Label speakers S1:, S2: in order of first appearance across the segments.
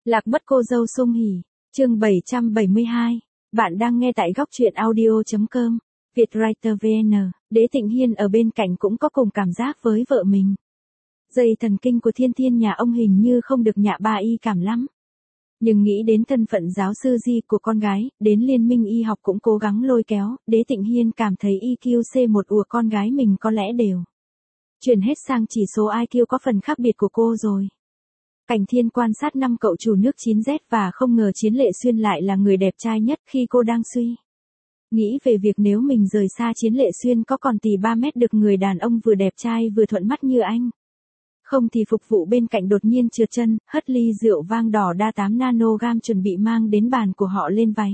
S1: Lạc mất cô dâu Sung Hỉ, chương 772. Bạn đang nghe tại góc truyện audio.com. Vietwriter VN, Đế Tịnh Hiên ở bên cạnh cũng có cùng cảm giác với vợ mình. Dây thần kinh của Thiên Thiên nhà ông hình như không được nhạ ba y cảm lắm. Nhưng nghĩ đến thân phận giáo sư Di của con gái, đến liên minh y học cũng cố gắng lôi kéo, Đế Tịnh Hiên cảm thấy IQ-C1 của con gái mình có lẽ đều chuyển hết sang chỉ số IQ có phần khác biệt của cô rồi. Cảnh Thiên quan sát 5 cậu chủ nước 9Z và không ngờ Chiến Lệ Xuyên lại là người đẹp trai nhất khi cô đang suy nghĩ về việc nếu mình rời xa Chiến Lệ Xuyên có còn tì 3 mét được người đàn ông vừa đẹp trai vừa thuận mắt như anh. Không thì phục vụ bên cạnh đột nhiên trượt chân, hất ly rượu vang đỏ đa 8 nanogam chuẩn bị mang đến bàn của họ lên váy.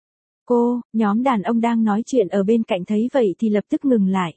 S1: Nhóm đàn ông đang nói chuyện ở bên cạnh thấy vậy thì lập tức ngừng lại.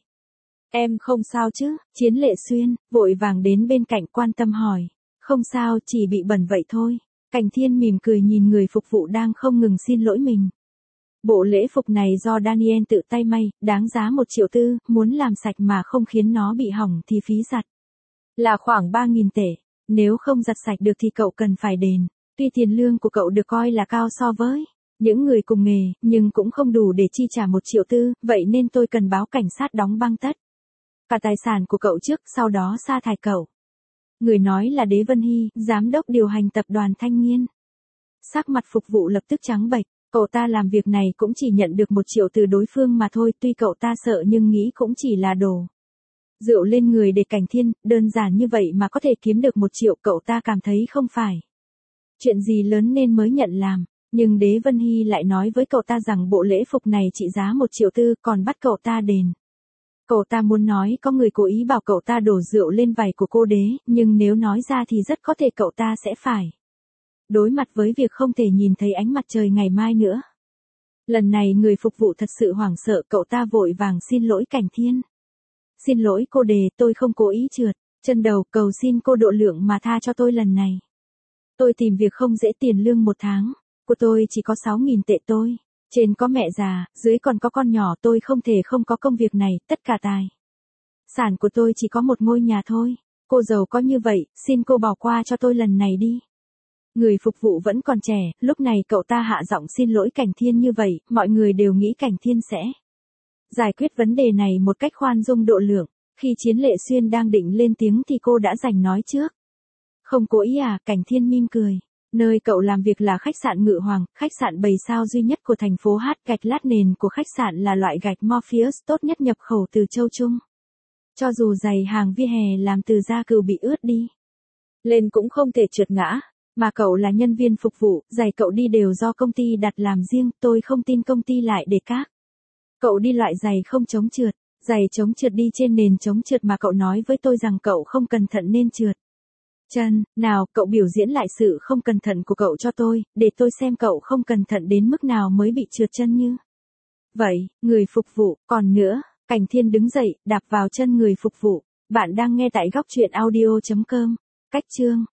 S1: Em không sao chứ? Chiến Lệ Xuyên vội vàng đến bên cạnh quan tâm hỏi. Không sao, chỉ bị bẩn vậy thôi. Cảnh Thiên mỉm cười nhìn người phục vụ đang không ngừng xin lỗi mình. Bộ lễ phục này do Daniel tự tay may, đáng giá 1,4 triệu, muốn làm sạch mà không khiến nó bị hỏng thì phí giặt là khoảng 3.000 tệ. Nếu không giặt sạch được thì cậu cần phải đền. Tuy tiền lương của cậu được coi là cao so với những người cùng nghề, nhưng cũng không đủ để chi trả 1,4 triệu, vậy nên tôi cần báo cảnh sát đóng băng tất cả tài sản của cậu trước, sau đó sa thải cậu. Người nói là Đế Vân Hy, giám đốc điều hành tập đoàn Thanh Nghiên. Sắc mặt phục vụ lập tức trắng bệch, cậu ta làm việc này cũng chỉ nhận được 1 triệu từ đối phương mà thôi, tuy cậu ta sợ nhưng nghĩ cũng chỉ là đổ rượu lên người để Cảnh Thiên, đơn giản như vậy mà có thể kiếm được 1 triệu, cậu ta cảm thấy không phải chuyện gì lớn nên mới nhận làm. Nhưng Đế Vân Hy lại nói với cậu ta rằng bộ lễ phục này trị giá 1,4 triệu, còn bắt cậu ta đền. Cậu ta muốn nói có người cố ý bảo cậu ta đổ rượu lên vải của cô Đế, nhưng nếu nói ra thì rất có thể cậu ta sẽ phải đối mặt với việc không thể nhìn thấy ánh mặt trời ngày mai nữa. Lần này người phục vụ thật sự hoảng sợ, cậu ta vội vàng xin lỗi Cảnh Thiên. Xin lỗi cô Đế, tôi không cố ý trượt chân đầu, cầu xin cô độ lượng mà tha cho tôi lần này. Tôi tìm việc không dễ, tiền lương 1 tháng của tôi chỉ có 6.000 tệ tôi. Trên có mẹ già, dưới còn có con nhỏ, tôi không thể không có công việc này, tất cả tài sản của tôi chỉ có một ngôi nhà thôi. Cô giàu có như vậy, xin cô bỏ qua cho tôi lần này đi. Người phục vụ vẫn còn trẻ, lúc này cậu ta hạ giọng xin lỗi Cảnh Thiên như vậy, mọi người đều nghĩ Cảnh Thiên sẽ giải quyết vấn đề này một cách khoan dung độ lượng. Khi Chiến Lệ Xuyên đang định lên tiếng thì cô đã giành nói trước. Không cố ý à? Cảnh Thiên mỉm cười. Nơi cậu làm việc là khách sạn Ngự Hoàng, khách sạn 7 sao duy nhất của thành phố Hát. Gạch lát nền của khách sạn là loại gạch Morpheus tốt nhất nhập khẩu từ châu Trung. Cho dù giày hàng vỉa hè làm từ da cừu bị ướt đi lên cũng không thể trượt ngã. Mà cậu là nhân viên phục vụ, giày cậu đi đều do công ty đặt làm riêng, tôi không tin công ty lại để các cậu đi loại giày không chống trượt. Giày chống trượt đi trên nền chống trượt mà cậu nói với tôi rằng cậu không cẩn thận nên trượt chân. Nào, cậu biểu diễn lại sự không cẩn thận của cậu cho tôi, để tôi xem cậu không cẩn thận đến mức nào mới bị trượt chân như vậy. Người phục vụ, còn nữa, Cảnh Thiên đứng dậy, đạp vào chân người phục vụ. Bạn đang nghe tại góc truyện audio.com. Cách chương